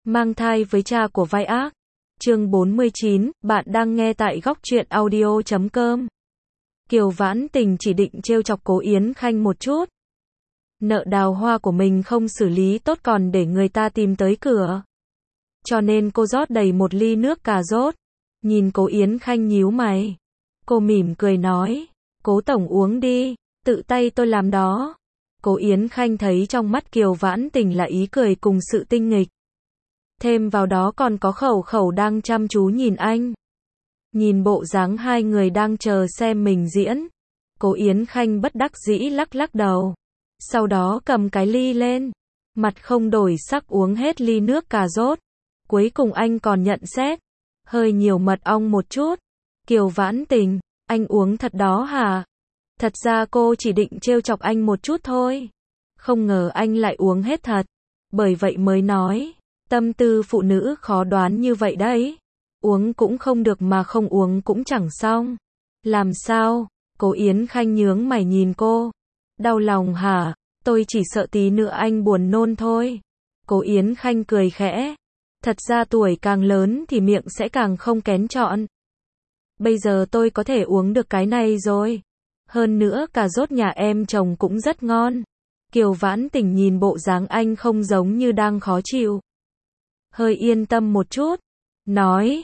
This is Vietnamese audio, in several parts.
Mang thai với cha của vai ác. Chương 49, bạn đang nghe tại góc truyện audio.com. Kiều Vãn Tình chỉ định trêu chọc Cố Yến Khanh một chút. Nợ đào hoa của mình không xử lý tốt còn để người ta tìm tới cửa. Cho nên cô rót đầy một ly nước cà rốt. Nhìn Cố Yến Khanh nhíu mày. Cô mỉm cười nói, Cố tổng uống đi, tự tay tôi làm đó. Cố Yến Khanh thấy trong mắt Kiều Vãn Tình là ý cười cùng sự tinh nghịch. Thêm vào đó còn có Khẩu Khẩu đang chăm chú nhìn anh. Nhìn bộ dáng hai người đang chờ xem mình diễn. Cố Yến Khanh bất đắc dĩ lắc lắc đầu. Sau đó cầm cái ly lên. Mặt không đổi sắc uống hết ly nước cà rốt. Cuối cùng anh còn nhận xét. Hơi nhiều mật ong một chút. Kiều Vãn Tình, anh uống thật đó hả? Thật ra cô chỉ định trêu chọc anh một chút thôi. Không ngờ anh lại uống hết thật. Bởi vậy mới nói. Tâm tư phụ nữ khó đoán như vậy đấy. Uống cũng không được mà không uống cũng chẳng xong. Làm sao? Cố Yến Khanh nhướng mày nhìn cô. Đau lòng hả? Tôi chỉ sợ tí nữa anh buồn nôn thôi. Cố Yến Khanh cười khẽ. Thật ra tuổi càng lớn thì miệng sẽ càng không kén chọn. Bây giờ tôi có thể uống được cái này rồi. Hơn nữa cà rốt nhà em trồng cũng rất ngon. Kiều Vãn Tình nhìn bộ dáng anh không giống như đang khó chịu. Hơi yên tâm một chút. Nói,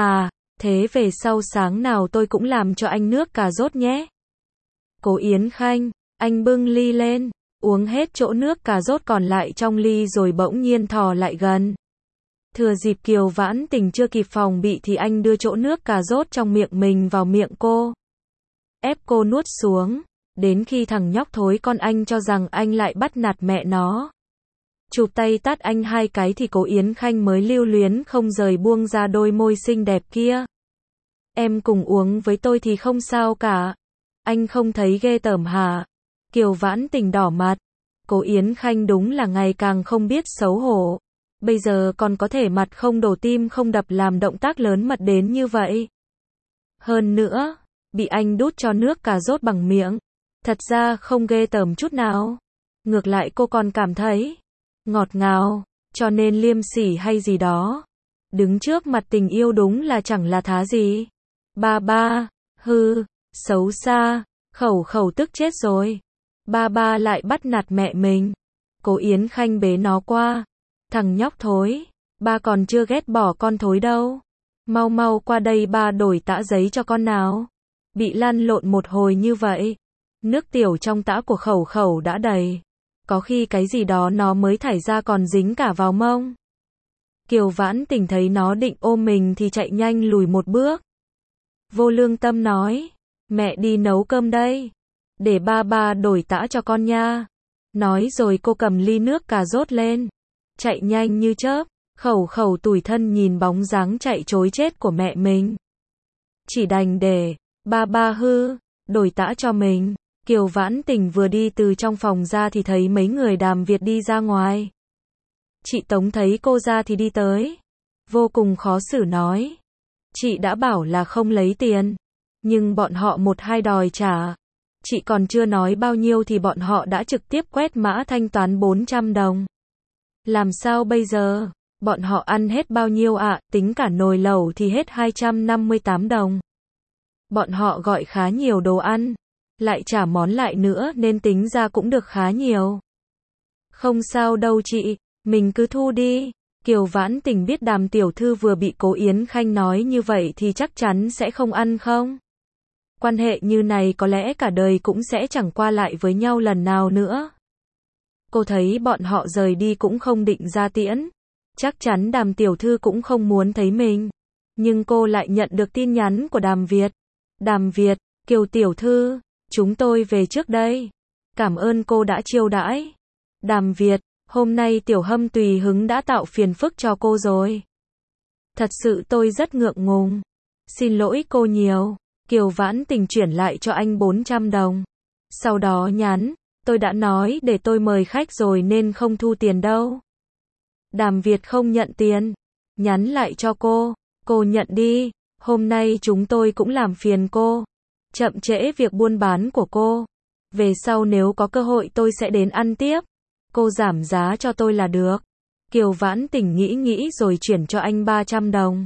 thế về sau sáng nào tôi cũng làm cho anh nước cà rốt nhé. Cố Yến Khanh, anh bưng ly lên, uống hết chỗ nước cà rốt còn lại trong ly rồi bỗng nhiên thò lại gần. Thừa dịp Kiều Vãn Tình chưa kịp phòng bị thì anh đưa chỗ nước cà rốt trong miệng mình vào miệng cô. Ép cô nuốt xuống, đến khi thằng nhóc thối con anh cho rằng anh lại bắt nạt mẹ nó. Chụp tay tát anh hai cái thì Cố Yến Khanh mới lưu luyến không rời buông ra đôi môi xinh đẹp kia. Em cùng uống với tôi thì không sao cả. Anh không thấy ghê tởm hả? Kiều Vãn Tình đỏ mặt. Cố Yến Khanh đúng là ngày càng không biết xấu hổ. Bây giờ còn có thể mặt không đổ tim không đập làm động tác lớn mật đến như vậy. Hơn nữa, bị anh đút cho nước cà rốt bằng miệng. Thật ra không ghê tởm chút nào. Ngược lại cô còn cảm thấy ngọt ngào, cho nên liêm sỉ hay gì đó. Đứng trước mặt tình yêu đúng là chẳng là thá gì. Ba, xấu xa, Khẩu Khẩu tức chết rồi. Ba lại bắt nạt mẹ mình. Cố Yến Khanh bế nó qua. Thằng nhóc thối, ba còn chưa ghét bỏ con thối đâu. Mau qua đây ba đổi tã giấy cho con nào. Bị lăn lộn một hồi như vậy. Nước tiểu trong tã của Khẩu Khẩu đã đầy. Có khi cái gì đó nó mới thải ra còn dính cả vào mông. Kiều Vãn Tình thấy nó định ôm mình thì chạy nhanh lùi một bước. Vô lương tâm nói, mẹ đi nấu cơm đây. Để ba đổi tã cho con nha. Nói rồi cô cầm ly nước cà rốt lên. Chạy nhanh như chớp. Khẩu Khẩu tủi thân nhìn bóng dáng chạy trối chết của mẹ mình. Chỉ đành để ba đổi tã cho mình. Kiều Vãn Tình vừa đi từ trong phòng ra thì thấy mấy người Đàm Việt đi ra ngoài. Chị Tống thấy cô ra thì đi tới. Vô cùng khó xử nói. Chị đã bảo là không lấy tiền. Nhưng bọn họ một hai đòi trả. Chị còn chưa nói bao nhiêu thì bọn họ đã trực tiếp quét mã thanh toán 400 đồng. Làm sao bây giờ? Bọn họ ăn hết bao nhiêu ạ? Tính cả nồi lẩu thì hết 258 đồng. Bọn họ gọi khá nhiều đồ ăn. Lại trả món lại nữa nên tính ra cũng được khá nhiều. Không sao đâu chị, mình cứ thu đi. Kiều Vãn Tình biết Đàm tiểu thư vừa bị Cố Yến Khanh nói như vậy thì chắc chắn sẽ không ăn không. Quan hệ như này có lẽ cả đời cũng sẽ chẳng qua lại với nhau lần nào nữa. Cô thấy bọn họ rời đi cũng không định ra tiễn. Chắc chắn Đàm tiểu thư cũng không muốn thấy mình. Nhưng cô lại nhận được tin nhắn của Đàm Việt. Đàm Việt, Kiều tiểu thư, chúng tôi về trước đây. Cảm ơn cô đã chiêu đãi. Đàm Việt, hôm nay Tiểu Hâm tùy hứng đã tạo phiền phức cho cô rồi. Thật sự tôi rất ngượng ngùng. Xin lỗi cô nhiều. Kiều Vãn Tình chuyển lại cho anh 400 đồng. Sau đó nhắn, tôi đã nói để tôi mời khách rồi nên không thu tiền đâu. Đàm Việt không nhận tiền. Nhắn lại cho cô nhận đi. Hôm nay chúng tôi cũng làm phiền cô. Chậm trễ việc buôn bán của cô. Về sau nếu có cơ hội tôi sẽ đến ăn tiếp. Cô giảm giá cho tôi là được. Kiều Vãn Tình nghĩ nghĩ rồi chuyển cho anh 300 đồng.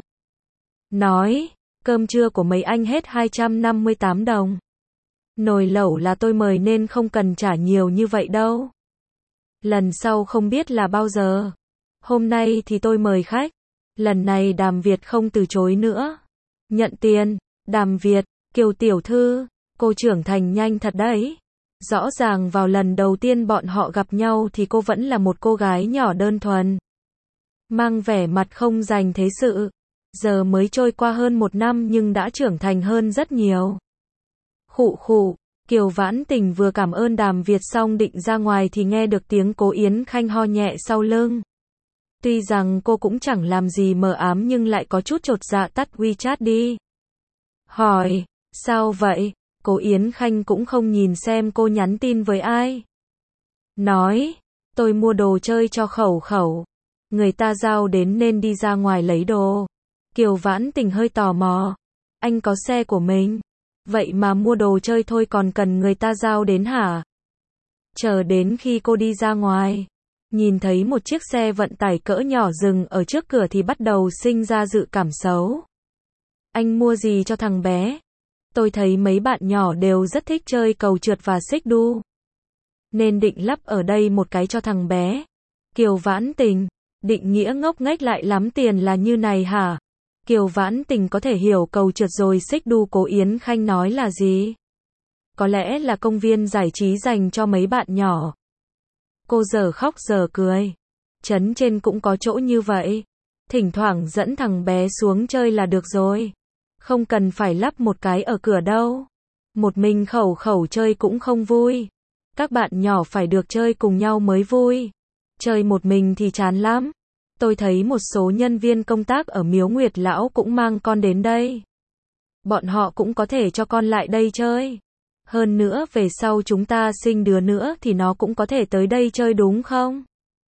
Nói, cơm trưa của mấy anh hết 258 đồng. Nồi lẩu là tôi mời nên không cần trả nhiều như vậy đâu. Lần sau không biết là bao giờ. Hôm nay thì tôi mời khách. Lần này Đàm Việt không từ chối nữa. Nhận tiền, Đàm Việt, Kiều tiểu thư, cô trưởng thành nhanh thật đấy. Rõ ràng vào lần đầu tiên bọn họ gặp nhau thì cô vẫn là một cô gái nhỏ đơn thuần. Mang vẻ mặt không dành thế sự. Giờ mới trôi qua hơn 1 năm nhưng đã trưởng thành hơn rất nhiều. Khụ khụ, Kiều Vãn Tình vừa cảm ơn Đàm Việt xong định ra ngoài thì nghe được tiếng Cố Yến Khanh ho nhẹ sau lưng. Tuy rằng cô cũng chẳng làm gì mờ ám nhưng lại có chút chột dạ tắt WeChat đi. Hỏi, sao vậy? Cố Yến Khanh cũng không nhìn xem cô nhắn tin với ai. Nói, tôi mua đồ chơi cho Khẩu Khẩu. Người ta giao đến nên đi ra ngoài lấy đồ. Kiều Vãn Tình hơi tò mò. Anh có xe của mình. Vậy mà mua đồ chơi thôi còn cần người ta giao đến hả? Chờ đến khi cô đi ra ngoài. Nhìn thấy một chiếc xe vận tải cỡ nhỏ dừng ở trước cửa thì bắt đầu sinh ra dự cảm xấu. Anh mua gì cho thằng bé? Tôi thấy mấy bạn nhỏ đều rất thích chơi cầu trượt và xích đu. Nên định lắp ở đây một cái cho thằng bé. Kiều Vãn Tình, định nghĩa ngốc nghếch lại lắm tiền là như này hả? Kiều Vãn Tình có thể hiểu cầu trượt rồi xích đu Cố Yến Khanh nói là gì. Có lẽ là công viên giải trí dành cho mấy bạn nhỏ. Cô giờ khóc giờ cười. Trấn trên cũng có chỗ như vậy. Thỉnh thoảng dẫn thằng bé xuống chơi là được rồi. Không cần phải lắp một cái ở cửa đâu. Một mình Khẩu Khẩu chơi cũng không vui. Các bạn nhỏ phải được chơi cùng nhau mới vui. Chơi một mình thì chán lắm. Tôi thấy một số nhân viên công tác ở Miếu Nguyệt Lão cũng mang con đến đây. Bọn họ cũng có thể cho con lại đây chơi. Hơn nữa về sau chúng ta sinh đứa nữa thì nó cũng có thể tới đây chơi đúng không?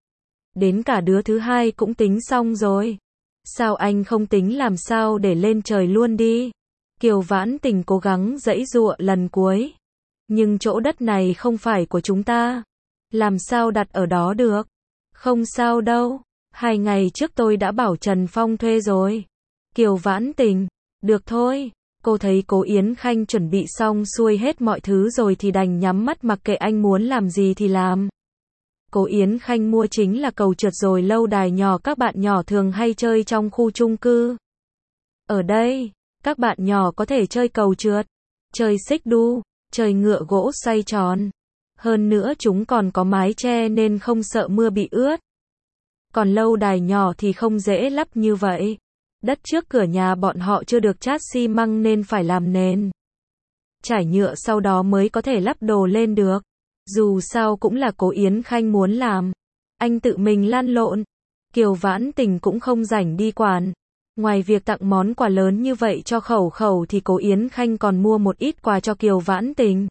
Đến cả đứa thứ hai cũng tính xong rồi. Sao anh không tính làm sao để lên trời luôn đi? Kiều Vãn Tình cố gắng giãy giụa lần cuối. Nhưng chỗ đất này không phải của chúng ta. Làm sao đặt ở đó được? Không sao đâu. 2 ngày trước tôi đã bảo Trần Phong thuê rồi. Kiều Vãn Tình, được thôi. Cô thấy Cố Yến Khanh chuẩn bị xong xuôi hết mọi thứ rồi thì đành nhắm mắt mặc kệ anh muốn làm gì thì làm. Cố Yến Khanh mua chính là cầu trượt rồi lâu đài nhỏ các bạn nhỏ thường hay chơi trong khu chung cư. Ở đây, các bạn nhỏ có thể chơi cầu trượt, chơi xích đu, chơi ngựa gỗ xoay tròn. Hơn nữa chúng còn có mái che nên không sợ mưa bị ướt. Còn lâu đài nhỏ thì không dễ lắp như vậy. Đất trước cửa nhà bọn họ chưa được chát xi măng nên phải làm nền. Trải nhựa sau đó mới có thể lắp đồ lên được. Dù sao cũng là Cố Yến Khanh muốn làm. Anh tự mình lăn lộn. Kiều Vãn Tình cũng không rảnh đi quản. Ngoài việc tặng món quà lớn như vậy cho Khẩu Khẩu thì Cố Yến Khanh còn mua một ít quà cho Kiều Vãn Tình.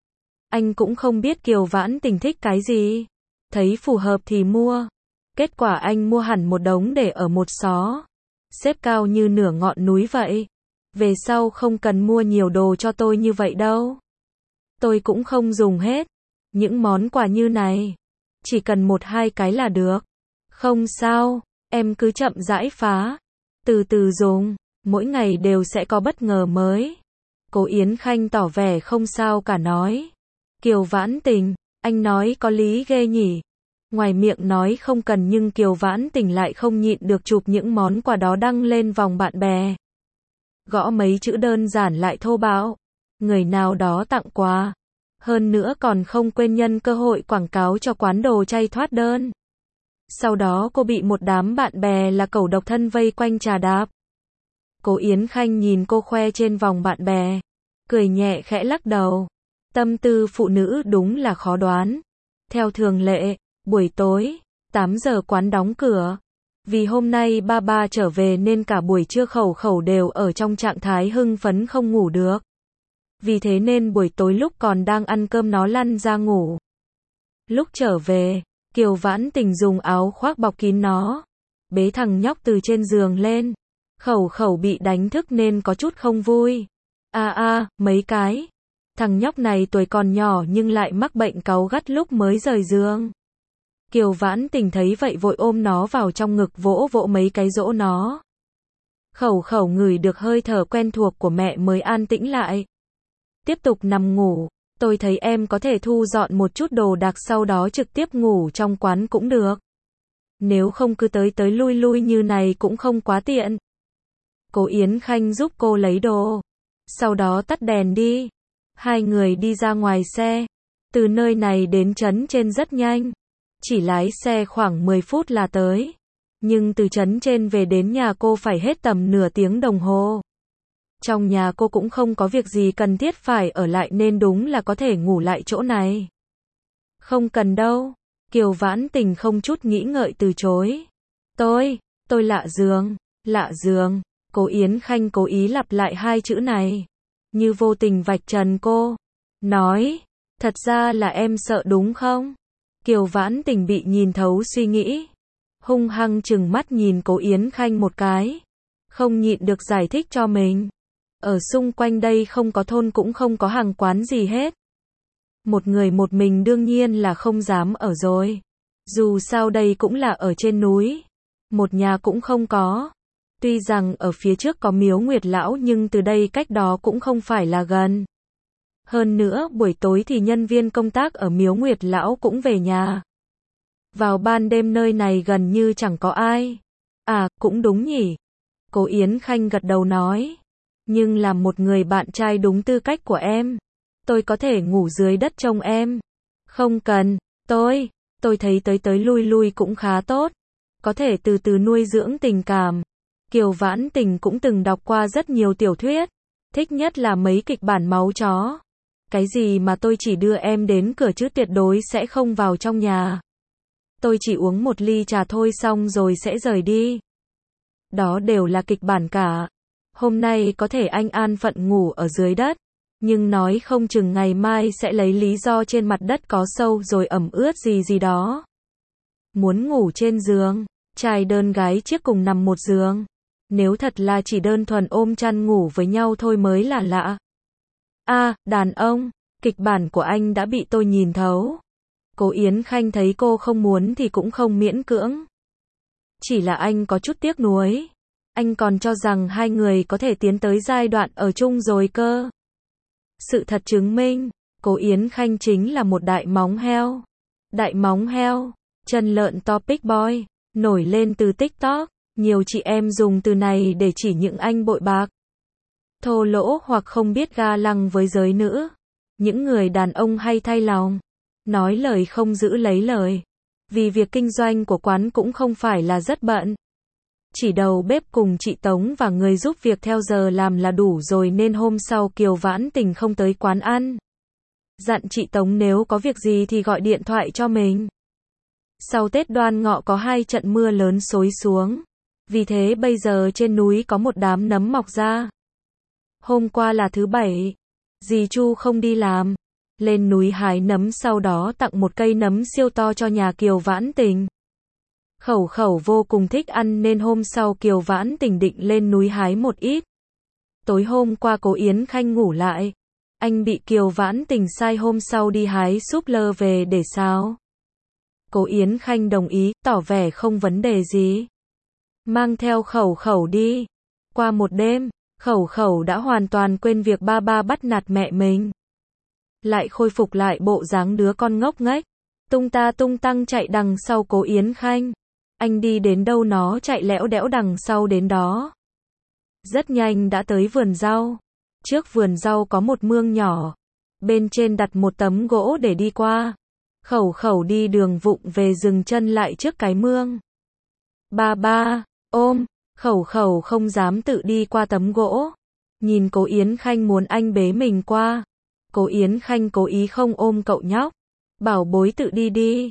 Anh cũng không biết Kiều Vãn Tình thích cái gì. Thấy phù hợp thì mua. Kết quả anh mua hẳn một đống để ở một xó. Xếp cao như nửa ngọn núi vậy. Về sau không cần mua nhiều đồ cho tôi như vậy đâu. Tôi cũng không dùng hết. Những món quà như này. Chỉ cần 1-2 cái là được. Không sao, em cứ chậm rãi phá. Từ từ dùng, mỗi ngày đều sẽ có bất ngờ mới. Cố Yến Khanh tỏ vẻ không sao cả nói. Kiều Vãn Tình, anh nói có lý ghê nhỉ. Ngoài miệng nói không cần nhưng Kiều Vãn Tình lại không nhịn được chụp những món quà đó đăng lên vòng bạn bè. Gõ mấy chữ đơn giản lại thô bạo. Người nào đó tặng quà. Hơn nữa còn không quên nhân cơ hội quảng cáo cho quán đồ chay thoát đơn. Sau đó cô bị một đám bạn bè là cẩu độc thân vây quanh trà đạp. Cố Yến Khanh nhìn cô khoe trên vòng bạn bè. Cười nhẹ khẽ lắc đầu. Tâm tư phụ nữ đúng là khó đoán. Theo thường lệ, buổi tối, 8 giờ quán đóng cửa. Vì hôm nay ba trở về nên cả buổi trưa Khẩu Khẩu đều ở trong trạng thái hưng phấn không ngủ được. Vì thế nên buổi tối lúc còn đang ăn cơm nó lăn ra ngủ. Lúc trở về, Kiều Vãn Tình dùng áo khoác bọc kín nó. Bế thằng nhóc từ trên giường lên. Khẩu Khẩu bị đánh thức nên có chút không vui. Mấy cái. Thằng nhóc này tuổi còn nhỏ nhưng lại mắc bệnh cáu gắt lúc mới rời giường. Kiều Vãn Tình thấy vậy vội ôm nó vào trong ngực vỗ vỗ mấy cái dỗ nó. Khẩu khẩu ngửi được hơi thở quen thuộc của mẹ mới an tĩnh lại. Tiếp tục nằm ngủ, tôi thấy em có thể thu dọn một chút đồ đạc sau đó trực tiếp ngủ trong quán cũng được. Nếu không cứ tới tới lui lui như này cũng không quá tiện. Cố Yến Khanh giúp cô lấy đồ. Sau đó tắt đèn đi. Hai người đi ra ngoài xe. Từ nơi này đến trấn trên rất nhanh. Chỉ lái xe khoảng 10 phút là tới. Nhưng từ trấn trên về đến nhà cô phải hết tầm nửa tiếng đồng hồ. Trong nhà cô cũng không có việc gì cần thiết phải ở lại nên đúng là có thể ngủ lại chỗ này. Không cần đâu. Kiều Vãn Tình không chút nghĩ ngợi từ chối. Tôi lạ giường. Cố Yến Khanh cố ý lặp lại hai chữ này. Như vô tình vạch trần cô. Nói, thật ra là em sợ đúng không? Kiều Vãn Tình bị nhìn thấu suy nghĩ. Hung hăng trừng mắt nhìn Cố Yến Khanh một cái. Không nhịn được giải thích cho mình. Ở xung quanh đây không có thôn cũng không có hàng quán gì hết. Một người một mình đương nhiên là không dám ở rồi. Dù sao đây cũng là ở trên núi. Một nhà cũng không có. Tuy rằng ở phía trước có miếu Nguyệt Lão nhưng từ đây cách đó cũng không phải là gần. Hơn nữa buổi tối thì nhân viên công tác ở miếu Nguyệt Lão cũng về nhà. Vào ban đêm nơi này gần như chẳng có ai. À, cũng đúng nhỉ. Cố Yến Khanh gật đầu nói. Nhưng là một người bạn trai đúng tư cách của em. Tôi có thể ngủ dưới đất trông em. Không cần, tôi thấy tới tới lui lui cũng khá tốt. Có thể từ từ nuôi dưỡng tình cảm. Kiều Vãn Tình cũng từng đọc qua rất nhiều tiểu thuyết. Thích nhất là mấy kịch bản máu chó. Cái gì mà tôi chỉ đưa em đến cửa chứ tuyệt đối sẽ không vào trong nhà. Tôi chỉ uống một ly trà thôi xong rồi sẽ rời đi. Đó đều là kịch bản cả. Hôm nay có thể anh an phận ngủ ở dưới đất. Nhưng nói không chừng ngày mai sẽ lấy lý do trên mặt đất có sâu rồi ẩm ướt gì đó. Muốn ngủ trên giường, trai đơn gái chiếc cùng nằm một giường. Nếu thật là chỉ đơn thuần ôm chăn ngủ với nhau thôi mới là lạ. À, đàn ông, kịch bản của anh đã bị tôi nhìn thấu. Cố Yến Khanh thấy cô không muốn thì cũng không miễn cưỡng. Chỉ là anh có chút tiếc nuối. Anh còn cho rằng hai người có thể tiến tới giai đoạn ở chung rồi cơ. Sự thật chứng minh, Cố Yến Khanh chính là một đại móng heo. Đại móng heo, chân lợn topic boy, nổi lên từ TikTok. Nhiều chị em dùng từ này để chỉ những anh bội bạc, thô lỗ hoặc không biết ga lăng với giới nữ. Những người đàn ông hay thay lòng, nói lời không giữ lấy lời. Vì việc kinh doanh của quán cũng không phải là rất bận. Chỉ đầu bếp cùng chị Tống và người giúp việc theo giờ làm là đủ rồi nên hôm sau Kiều Vãn Tình không tới quán ăn. Dặn chị Tống nếu có việc gì thì gọi điện thoại cho mình. Sau Tết Đoan Ngọ có 2 trận mưa lớn xối xuống. Vì thế bây giờ trên núi có một đám nấm mọc ra. Hôm qua là thứ Bảy. Dì Chu không đi làm. Lên núi hái nấm sau đó tặng một cây nấm siêu to cho nhà Kiều Vãn Tình. Khẩu khẩu vô cùng thích ăn nên hôm sau Kiều Vãn Tình định lên núi hái một ít. Tối hôm qua Cố Yến Khanh ngủ lại. Anh bị Kiều Vãn Tình sai hôm sau đi hái súp lơ về để xào. Cố Yến Khanh đồng ý, tỏ vẻ không vấn đề gì. Mang theo khẩu khẩu đi. Qua một đêm, khẩu khẩu đã hoàn toàn quên việc ba ba bắt nạt mẹ mình. Lại khôi phục lại bộ dáng đứa con ngốc nghếch. Tung ta tung tăng chạy đằng sau Cố Yến Khanh. Anh đi đến đâu nó chạy lẽo đẽo đằng sau đến đó. Rất nhanh đã tới vườn rau. Trước vườn rau có một mương nhỏ. Bên trên đặt một tấm gỗ để đi qua. Khẩu khẩu đi đường vụng về dừng chân lại trước cái mương. Ba ba, ôm, khẩu khẩu không dám tự đi qua tấm gỗ. Nhìn Cố Yến Khanh muốn anh bế mình qua. Cố Yến Khanh cố ý không ôm cậu nhóc. Bảo bối tự đi đi.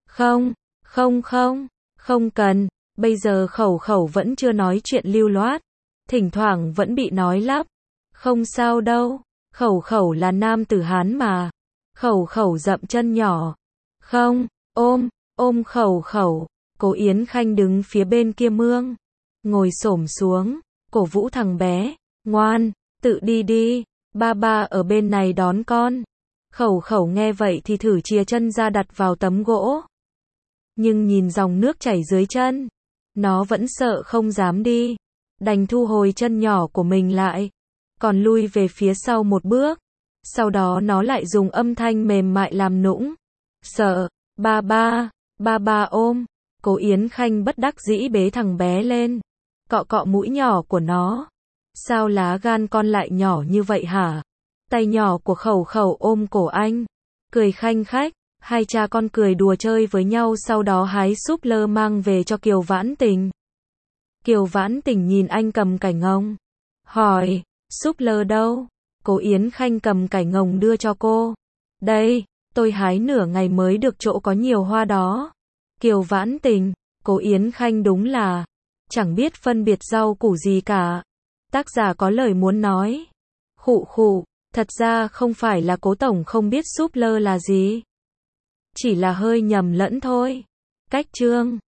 Không cần. Bây giờ khẩu khẩu vẫn chưa nói chuyện lưu loát. Thỉnh thoảng vẫn bị nói lắp. Không sao đâu. Khẩu khẩu là nam tử Hán mà. Khẩu khẩu dậm chân nhỏ. Không, ôm khẩu khẩu. Cố Yến Khanh đứng phía bên kia mương. Ngồi xổm xuống. Cổ vũ thằng bé. Ngoan, tự đi đi. Ba ba ở bên này đón con. Khẩu khẩu nghe vậy thì thử chìa chân ra đặt vào tấm gỗ. Nhưng nhìn dòng nước chảy dưới chân, nó vẫn sợ không dám đi. Đành thu hồi chân nhỏ của mình lại, còn lui về phía sau một bước. Sau đó nó lại dùng âm thanh mềm mại làm nũng. Sợ, ba ba ôm. Cố Yến Khanh bất đắc dĩ bế thằng bé lên, cọ cọ mũi nhỏ của nó. Sao lá gan con lại nhỏ như vậy hả? Tay nhỏ của Khẩu Khẩu ôm cổ anh, cười khanh khách. Hai cha con cười đùa chơi với nhau, sau đó hái súp lơ mang về cho Kiều Vãn Tình. Kiều Vãn Tình nhìn anh cầm cải ngồng, hỏi, súp lơ đâu? Cố Yến Khanh cầm cải ngồng đưa cho cô. Đây, tôi hái nửa ngày mới được chỗ có nhiều hoa đó. Kiều Vãn Tình, Cố Yến Khanh đúng là chẳng biết phân biệt rau củ gì cả. Tác giả có lời muốn nói. Khụ khụ, thật ra không phải là Cố tổng không biết súp lơ là gì, chỉ là hơi nhầm lẫn thôi. Cách chương